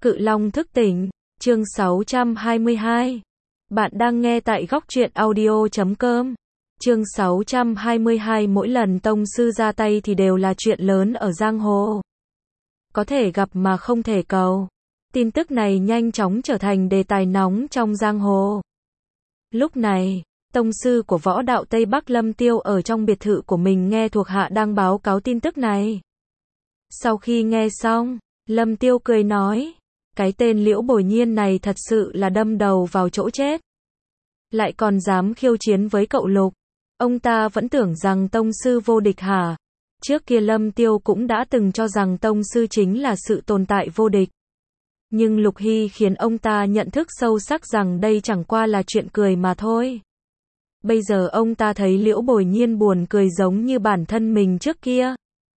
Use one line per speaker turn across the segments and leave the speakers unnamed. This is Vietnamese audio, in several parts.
Cự Long thức tỉnh, chương 622. Bạn đang nghe tại góc truyện audio.com. Chương 622. Mỗi lần tông sư ra tay thì đều là chuyện lớn ở giang hồ. Có thể gặp mà không thể cầu. Tin tức này nhanh chóng trở thành đề tài nóng trong giang hồ. Lúc này, tông sư của võ đạo Tây Bắc Lâm Tiêu ở trong biệt thự của mình nghe thuộc hạ đang báo cáo tin tức này. Sau khi nghe xong, Lâm Tiêu cười nói, cái tên Liễu Bồi Nhiên này thật sự là đâm đầu vào chỗ chết. Lại còn dám khiêu chiến với cậu Lục. Ông ta vẫn tưởng rằng tông sư vô địch hả? Trước kia Lâm Tiêu cũng đã từng cho rằng tông sư chính là sự tồn tại vô địch. Nhưng Lục Hy khiến ông ta nhận thức sâu sắc rằng đây chẳng qua là chuyện cười mà thôi. Bây giờ ông ta thấy Liễu Bồi Nhiên buồn cười giống như bản thân mình trước kia.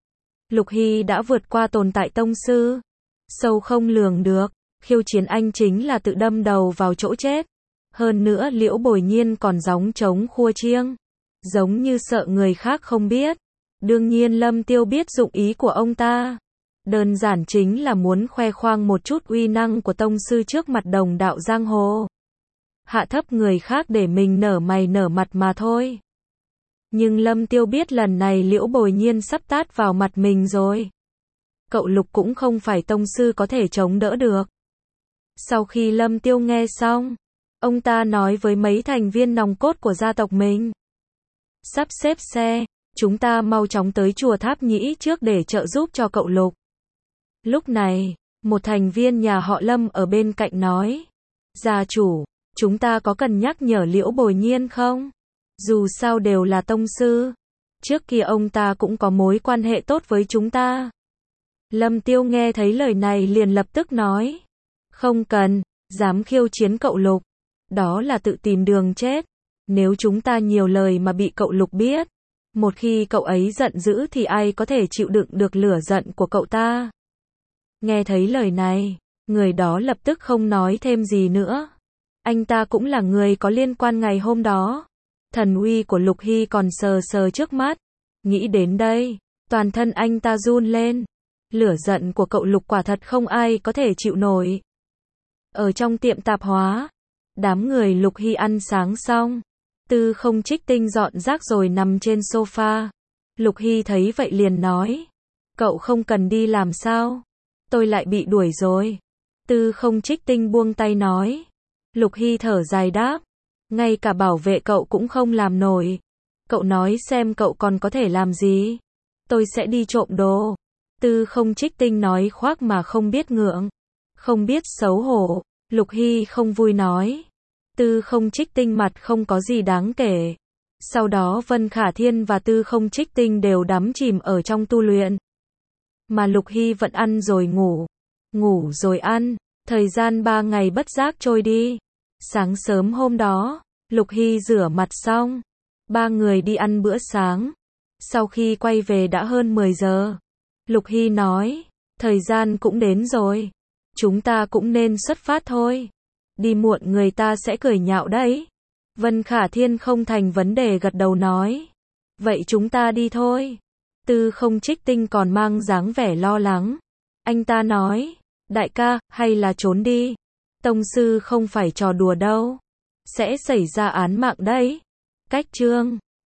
Lục Hy đã vượt qua tồn tại tông sư. Sâu không lường được, khiêu chiến anh chính là tự đâm đầu vào chỗ chết. Hơn nữa Liễu Bồi Nhiên còn gióng trống khua chiêng, giống như sợ người khác không biết. Đương nhiên Lâm Tiêu biết dụng ý của ông ta. Đơn giản chính là muốn khoe khoang một chút uy năng của tông sư trước mặt đồng đạo giang hồ. Hạ thấp người khác để mình nở mày nở mặt mà thôi. Nhưng Lâm Tiêu biết lần này Liễu Bồi Nhiên sắp tát vào mặt mình rồi. Cậu Lục cũng không phải tông sư có thể chống đỡ được. Sau khi Lâm Tiêu nghe xong, ông ta nói với mấy thành viên nòng cốt của gia tộc mình. Sắp xếp xe, chúng ta mau chóng tới chùa Tháp Nhĩ trước để trợ giúp cho cậu Lục. Lúc này, một thành viên nhà họ Lâm ở bên cạnh nói, gia chủ, chúng ta có cần nhắc nhở Liễu Bồi Nhiên không? Dù sao đều là tông sư. Trước kia ông ta cũng có mối quan hệ tốt với chúng ta. Lâm Tiêu nghe thấy lời này liền lập tức nói. Không cần, dám khiêu chiến cậu Lục. Đó là tự tìm đường chết. Nếu chúng ta nhiều lời mà bị cậu Lục biết. Một khi cậu ấy giận dữ thì ai có thể chịu đựng được lửa giận của cậu ta. Nghe thấy lời này, người đó lập tức không nói thêm gì nữa. Anh ta cũng là người có liên quan ngày hôm đó. Thần uy của Lục Hy còn sờ sờ trước mắt. Nghĩ đến đây, toàn thân anh ta run lên. Lửa giận của cậu Lục quả thật không ai có thể chịu nổi. Ở trong tiệm tạp hóa, đám người Lục Hy ăn sáng xong. Tư Không Trích Tinh dọn rác rồi nằm trên sofa. Lục Hy thấy vậy liền nói. Cậu không cần đi làm sao? Tôi lại bị đuổi rồi. Tư Không Trích Tinh buông tay nói. Lục Hy thở dài đáp. Ngay cả bảo vệ cậu cũng không làm nổi. Cậu nói xem cậu còn có thể làm gì? Tôi sẽ đi trộm đồ. Tư Không Trích Tinh nói khoác mà không biết ngượng. Không biết xấu hổ. Lục Hy không vui nói. Tư Không Trích Tinh mặt không có gì đáng kể. Sau đó Vân Khả Thiên và Tư Không Trích Tinh đều đắm chìm ở trong tu luyện. Mà Lục Hy vẫn ăn rồi ngủ. Ngủ rồi ăn. Thời gian 3 ngày bất giác trôi đi. Sáng sớm hôm đó, Lục Hy rửa mặt xong. 3 người đi ăn bữa sáng. Sau khi quay về đã hơn 10 giờ. Lục Hy nói, thời gian cũng đến rồi. Chúng ta cũng nên xuất phát thôi. Đi muộn người ta sẽ cười nhạo đấy. Vân Khả Thiên không thành vấn đề gật đầu nói. Vậy chúng ta đi thôi. Tư Không Trích Tinh còn mang dáng vẻ lo lắng. Anh ta nói, đại ca, hay là trốn đi. Tông sư không phải trò đùa đâu. Sẽ xảy ra án mạng đấy. Cách chương